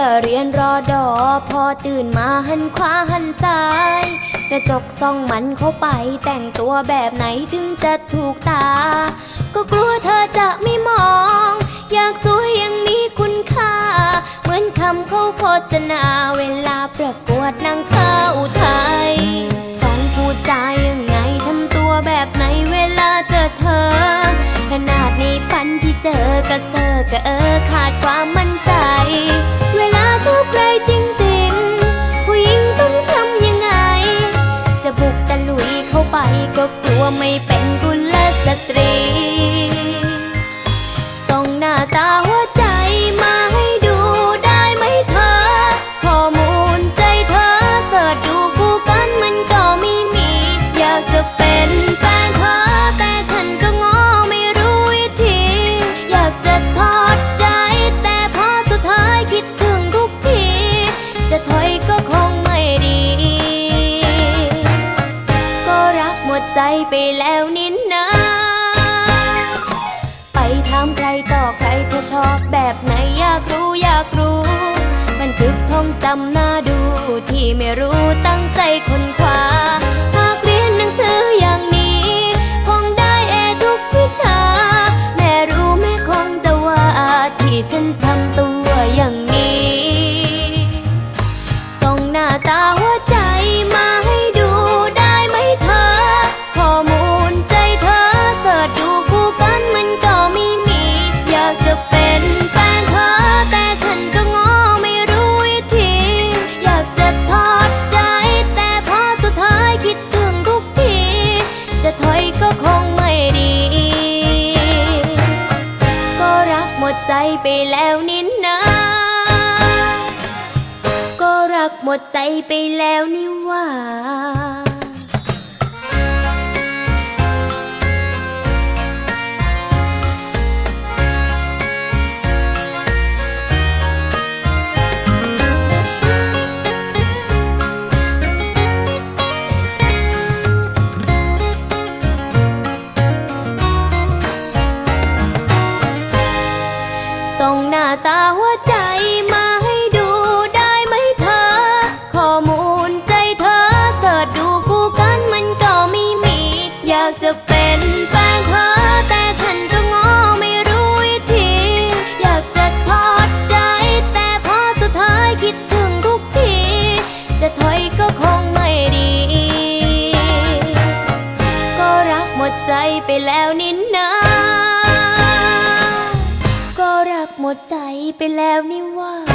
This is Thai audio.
จะเรียนรอดอพอตื่นมาหันขวาหันซ้ายกระจกส่องมันเข้าไปแต่งตัวแบบไหนถึงจะถูกตาก็กลัวเธอจะไม่มองอยากสวยอย่างมีคุณค่าเหมือนคำเขาโฆษณาเวลาประกวดนางสาวไทยต้องพูดจายังไงทำตัวแบบไหนเวลาเจอเธอขนาดในฝันที่เจอกระเซาะกระขาดความมั่นใจเวลาชอบใครจริงๆผู้หญิงต้องทำยังไงจะบุกตะลุยเข้าไปก็กลัวไม่เป็นกุลสตรีส่งหน้าตาหัวใจมาให้ดูได้ไหมเธอข้อมูลใจเธอเสิร์ชดูกูกันมันก็ไม่มีอยากจะเป็นแฟนเธอแต่ฉันก็ง้อไม่รู้วิธีอยากจะทอดใจแต่พอสุดท้ายคิดถึงทุกทีจะถอยก็คงไม่ดีก็รักหมดใจไปแล้วนินนาไปถามใครต่อใครเธอชอบแบบไหนอยากรู้บันทึกท่องจำหน้าดูที่ไม่รู้ตั้งใจค้นคว้าหากเรียนหนังสืออย่างนี้คงได้ทุกวิชาแม่รู้แม่คงจะว่าที่ฉันทำตัวอย่างนี้ส่งหน้าตาหัวใจมาให้ดูได้ไหมเธอข้อมูลใจเธอเสิร์ชดูกูกันมันก็ไม่มีอยากจะเป็นแฟนเธอแต่ฉันก็ง้อไม่รู้วิธีอยากจะทอดใจแต่พอสุดท้ายคิดถึงทุกทีจะถอยก็คงไม่ดีก็รักหมดใจไปแล้วนินนาก็รักหมดใจไปแล้วนี่ว่าส่งหน้าตาหัวใจมาให้ดูได้ไหมเธอข้อมูลใจเธอเสิร์ชดูกูกันมันก็ไม่มีอยากจะเป็นแฟนเธอแต่ฉันก็ง้อไม่รู้วิธีอยากจะทอดใจแต่พอสุดท้ายคิดถึงทุกทีจะถอยก็คงไม่ดีก็รักหมดใจไปแล้วนินนาก็รักหมดใจไปแล้วนี่ว่า